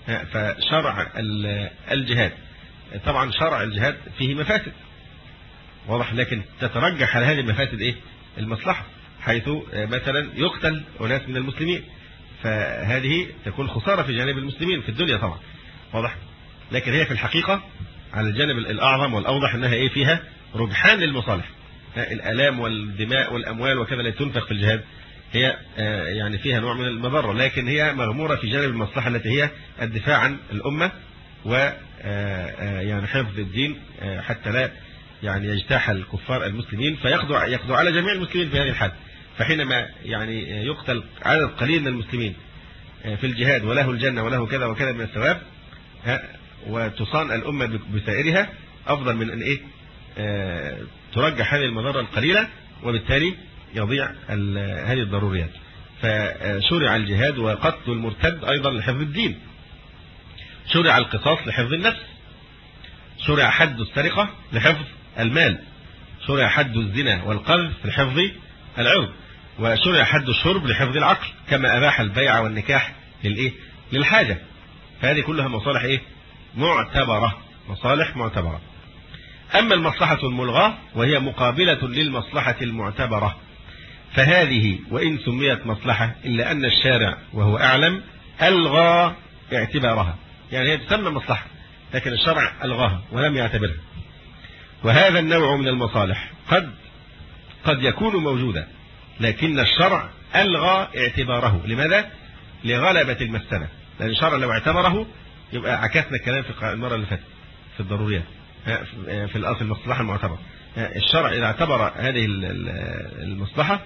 فشرع الجهاد طبعا شرع الجهاد فيه مفاسد واضح، لكن تترجح على هذه المفاسد ايه؟ المصلحة، حيث مثلا يقتل أناس من المسلمين، فهذه تكون خسارة في جانب المسلمين في الدنيا طبعا واضح، لكن هي في الحقيقة على الجانب الأعظم والأوضح أنها ايه؟ فيها رجحان للمصالح. الآلام والدماء والأموال وكذا التي تنفق في الجهاد هي يعني فيها نوع من المضرة، لكن هي مغمورة في جانب المصلحة التي هي الدفاع عن الأمة و يعني حفظ الدين حتى لا يعني يجتاح الكفار المسلمين فيخضع يخضع على جميع المسلمين في هذه الحال. فحينما يعني يقتل عدد قليل من المسلمين في الجهاد وله الجنة وله كذا وكذا من الثواب وتصان الأمة بسائرها أفضل من أن إيه ترجح هذه المضرة القليلة وبالتالي يضيع هذه الضروريات. فشرع الجهاد وقتل المرتد أيضا لحفظ الدين، شرع القصاص لحفظ النفس، شرع حد السرقة لحفظ المال، شرع حد الزنا والقذف لحفظ العرض، وشرع حد الشرب لحفظ العقل، كما أباح البيع والنكاح للإيه؟ للحاجة. فهذه كلها مصالح إيه؟ معتبرة، مصالح معتبرة. أما المصلحة الملغاة وهي مقابلة للمصلحة المعتبرة فهذه وإن سميت مصلحة إلا أن الشارع وهو أعلم ألغى اعتبارها، يعني هي تسمى مصلحة لكن الشرع ألغاها ولم يعتبرها. وهذا النوع من المصالح قد قد يكون موجودا لكن الشرع ألغى اعتباره. لماذا؟ لغلبة المفسدة، لأن الشرع لو اعتبره يبقى عكسنا الكلام في المرة اللي فاتت في الضروريات في الأصل المصلحة المعتبرة. الشرع إذا اعتبر هذه المصلحة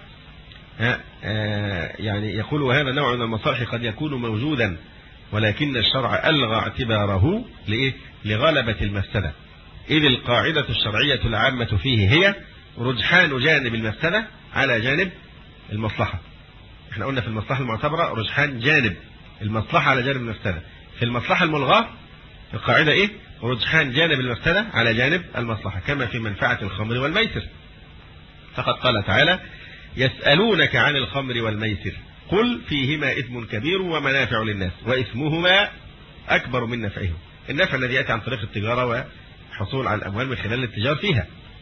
يعني يقول وهذا نوع من المصالح قد يكون موجودا ولكن الشرع ألغى اعتباره لإيه؟ لغلبة المفسدة، إذ القاعدة الشرعية العامة فيه هي رجحان جانب المفسدة على جانب المصلحة. احنا قلنا في المصلحة المعتبرة رجحان جانب المصلحة على جانب المفسدة، في المصلحة الملغاة القاعدة إيه؟ رجحان جانب المفسدة على جانب المصلحة، كما في منفعة الخمر والميسر. فقد قال تعالى يسألونك عن الخمر والميسر قل فيهما إثم كبير ومنافع للناس وإثمهما أكبر من نفعهم. النفع الذي يأتي عن طريق التجارة وحصول على الأموال من خلال التجار فيها.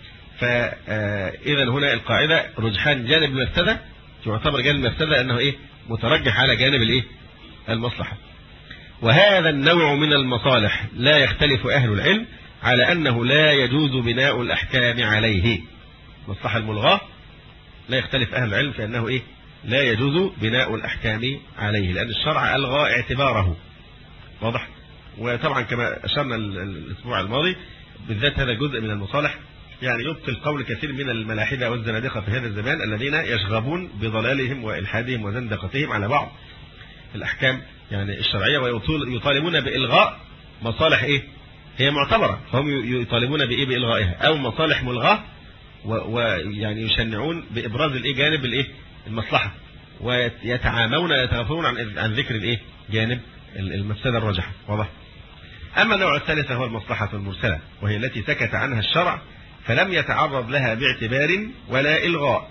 فإذا هنا القاعدة رجحان جانب المفسدة، تعتبر جانب المفسدة أنه إيه؟ مترجح على جانب الإيه؟ المصلحة. وهذا النوع من المصالح لا يختلف أهل العلم على أنه لا يجوز بناء الأحكام عليه. مصلحة الملغاة لا يختلف أهل العلم في أنه إيه؟ لا يجوز بناء الأحكام عليه لأن الشرع ألغى اعتباره. واضح؟ وطبعا كما أشرنا الأسبوع الماضي بالذات هذا جزء من المصالح يعني يبطل قول كثير من الملاحدة والزنادقة في هذا الزمان الذين يشغبون بضلالهم وإلحادهم وزندقتهم على بعض الأحكام يعني الشرعية ويطالبون بإلغاء مصالح إيه؟ هي معتبرة، فهم يطالبون بإيه؟ بإلغائها، أو مصالح ملغاة ويعني يشنعون بإبراز الإيه؟ جانب الإيه؟ المصلحة، ويتعامون يتغافلون عن عن ذكر الإيه؟ جانب المفسدة الراجحة. واضح؟ أما النوع الثالث هو المصلحة المرسلة وهي التي سكت عنها الشرع فلم يتعرض لها باعتبار ولا إلغاء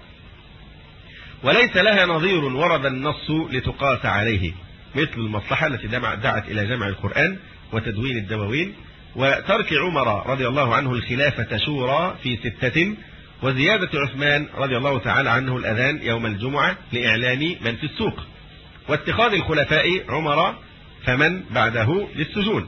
وليس لها نظير ورد النص لتقاس عليه، مثل المصلحة التي دعت إلى جمع القرآن وتدوين الدواوين وترك عمر رضي الله عنه الخلافة شورى في ستة وزيادة عثمان رضي الله تعالى عنه الأذان يوم الجمعة لإعلام من في السوق واتخاذ الخلفاء عمر فمن بعده للسجون.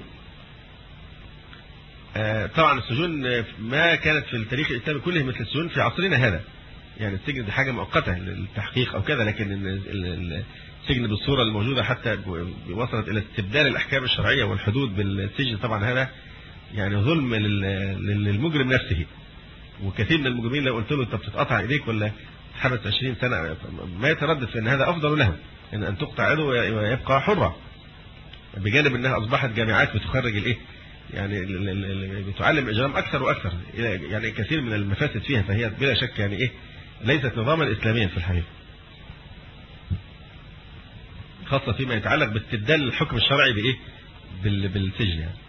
طبعا السجون ما كانت في التاريخ الإسلامي كله مثل السجون في عصرنا هذا، يعني السجن دي حاجة مؤقتة للتحقيق أو كذا، لكن السجن بالصورة الموجودة حتى وصلت إلى استبدال الأحكام الشرعية والحدود بالسجن. طبعا هذا يعني ظلم للمجرم نفسه، وكثير من المجرمين لو قلت له أنت بتتقطع إيديك ولا حبس عشرين سنة ما يتردد في أن هذا أفضل له إن أن تقطع يده ويبقى حرة، بجانب أنها أصبحت جامعات بتخرج الإيه يعني بتعلم إجرام أكثر وأكثر، يعني كثير من المفاسد فيها، فهي بلا شك يعني إيه ليست نظاما إسلاميا في الحقيقة، خاصة فيما يتعلق باستبدال الحكم الشرعي بإيه بالسجن يعني.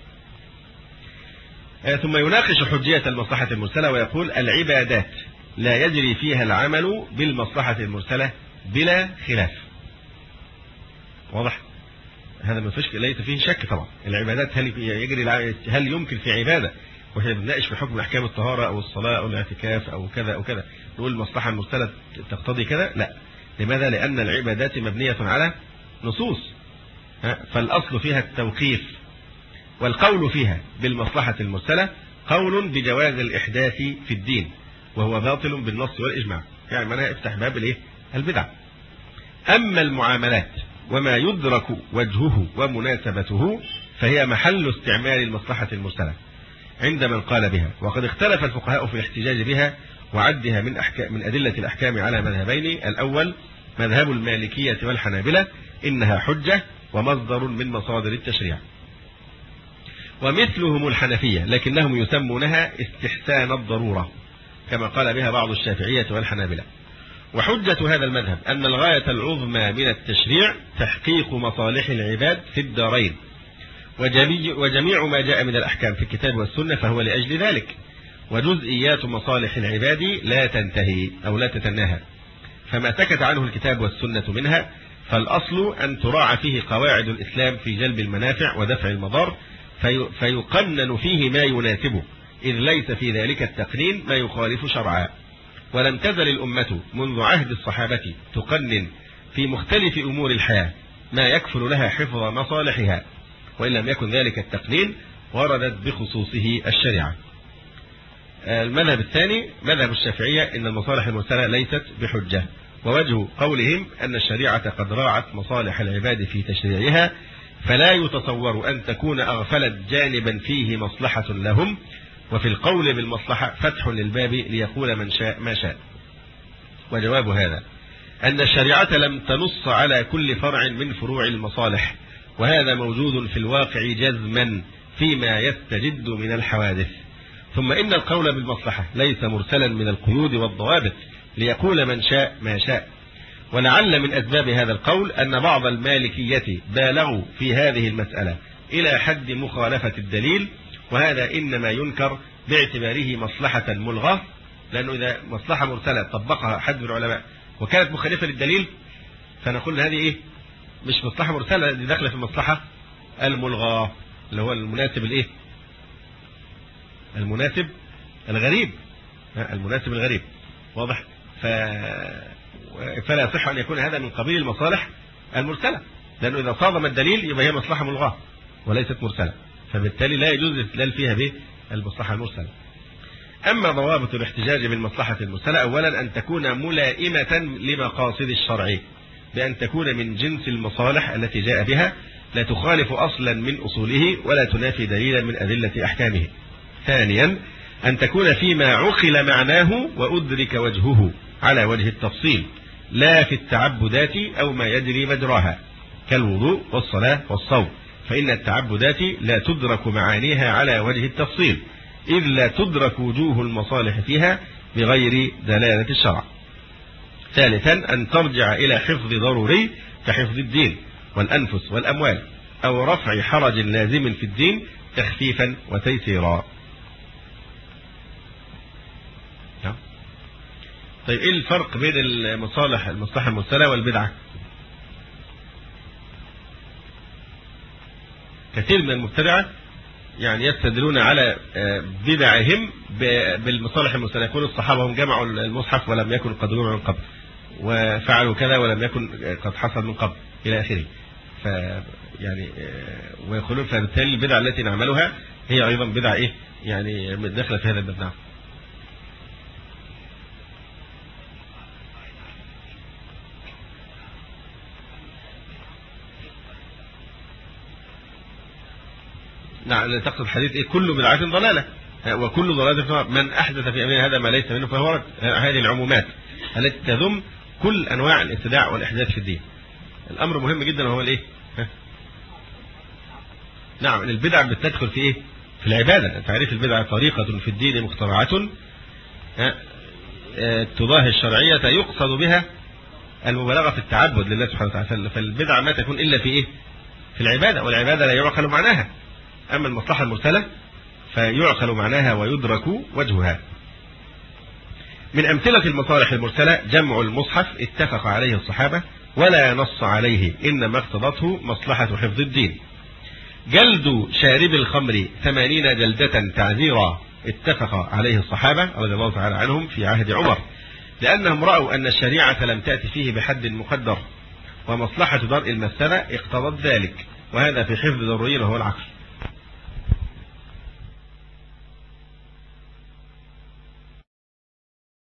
ثم يناقش حجية المصلحة المرسلة ويقول العبادات لا يجري فيها العمل بالمصلحة المرسلة بلا خلاف. واضح؟ هذا ما فيش ليس فيه شك طبعا. العبادات هل يجري هل يمكن في عبادة واحنا بنناقش في حكم احكام الطهارة او الصلاة او الاعتكاف او كذا او كذا نقول المصلحة المرسلة تقتضي كذا؟ لا. لماذا؟ لأن العبادات مبنية على نصوص، فالأصل فيها التوقيف، والقول فيها بالمصلحة المرسلة قول بجواز الإحداث في الدين، وهو باطل بالنص والإجماع. يعني معناها افتح باب الايه؟ البدع. أما المعاملات وما يدرك وجهه ومناسبته فهي محل استعمال المصلحة المرسلة عند من قال بها، وقد اختلف الفقهاء في الاحتجاج بها وعدها من أحكام من أدلة الأحكام على مذهبين. الأول مذهب المالكية والحنابلة، إنها حجة ومصدر من مصادر التشريع، ومثلهم الحنفية لكنهم يسمونها استحسان الضرورة كما قال بها بعض الشافعية والحنابلة. وحجة هذا المذهب أن الغاية العظمى من التشريع تحقيق مصالح العباد في الدارين، وجميع ما جاء من الأحكام في الكتاب والسنة فهو لأجل ذلك، وجزئيات مصالح العباد لا تنتهي أو لا تتناهى، فما سكت عنه الكتاب والسنة منها فالأصل أن تراعى فيه قواعد الإسلام في جلب المنافع ودفع المضار، في فيقنن فيه ما يناسبه، إذ ليس في ذلك التقنين ما يخالف شرعا. ولم تزل الأمة منذ عهد الصحابة تقنن في مختلف أمور الحياة ما يكفل لها حفظ مصالحها، وإن لم يكن ذلك التقنين وردت بخصوصه الشريعة. المذهب الثاني مذهب الشافعية، إن المصالح المرسلة ليست بحجة، ووجه قولهم أن الشريعة قد راعت مصالح العباد في تشريعها، فلا يتصور أن تكون أغفلت جانبا فيه مصلحة لهم، وفي القول بالمصلحة فتح للباب ليقول من شاء ما شاء. وجواب هذا أن الشريعة لم تنص على كل فرع من فروع المصالح، وهذا موجود في الواقع جزما فيما يستجد من الحوادث. ثم إن القول بالمصلحة ليس مرسلا من القيود والضوابط ليقول من شاء ما شاء. ولعل من أسباب هذا القول أن بعض المالكية بالغوا في هذه المسألة إلى حد مخالفة الدليل، وهذا إنما ينكر باعتباره مصلحة ملغاة، لأنه إذا مصلحة مرسلة طبقها حد من العلماء وكانت مخالفة للدليل فنقول هذه إيه؟ مش مصلحة مرسلة، دي داخلة في المصلحة الملغاة اللي هو المناسب الإيه؟ المناسب الغريب، المناسب الغريب، واضح؟ ف... فلا يصح أن يكون هذا من قبيل المصالح المرسلة، لأنه إذا صادم الدليل يبقى هي مصلحة ملغاة وليست مرسلة، فبالتالي لا يجوز الاستدلال فيها بالمصلحة المرسلة. أما ضوابط الاحتجاج بالمصلحة المرسلة، أولا أن تكون ملائمة لمقاصد الشرع، بأن تكون من جنس المصالح التي جاء بها، لا تخالف أصلا من أصوله ولا تنافي دليلا من أدلة أحكامه. ثانيا أن تكون فيما عقل معناه وأدرك وجهه على وجه التفصيل، لا في التعبدات أو ما يجري مجراها كالوضوء والصلاة والصوم، فإن التعبدات لا تدرك معانيها على وجه التفصيل، إذ لا تدرك وجوه المصالح فيها بغير دلالة الشرع. ثالثا أن ترجع إلى حفظ ضروري كحفظ الدين والأنفس والأموال، أو رفع حرج لازم في الدين تخفيفا وتيسيرا. طيب إيه الفرق بين المصالح المصلحة المرسلة والبدعة؟ كثير من المبتدعة يعني يستدلون على بدعهم بالمصالح المرسلة، يقول الصحابة هم جمعوا المصحف ولم يكن قد جمعوا من قبل، وفعلوا كذا ولم يكن قد حصل من قبل إلى آخره. ف يعني ويقولون فبالتالي البدع التي نعملها هي أيضا بدعة إيه يعني داخلة في هذا البدع. نعم، تقصد حديث إيه؟ كل بدعة ضلالة وكل ضلالة من أحدث في أمرنا هذا ما ليس منه فهو رد. هذه العمومات التي تذم كل أنواع الابتداع والإحداث في الدين. الأمر مهم جدا وهو الإيه؟ نعم، البدع بتدخل في إيه؟ في العبادة. تعريف البدعة طريقة في الدين مخترعة تضاهي الشرعية يقصد بها المبالغة في التعبد لله سبحانه وتعالى. فالبدعة ما تكون إلا في إيه؟ في العبادة، والعبادة لا يعقل معناها. أما المصلحة المرسلة فيعقل معناها ويدرك وجهها. من أمثلة المصالح المرسلة جمع المصحف اتفق عليه الصحابة ولا نص عليه، إنما اقتضته مصلحة حفظ الدين. جلد شارب الخمر ثمانين جلدة تعزيرا اتفق عليه الصحابة رضي الله تعالى عنهم في عهد عمر، لأنهم رأوا أن الشريعة لم تأتي فيه بحد مقدر، ومصلحة درء المفسدة اقتضت ذلك، وهذا في حفظ ضروري وهو العقل.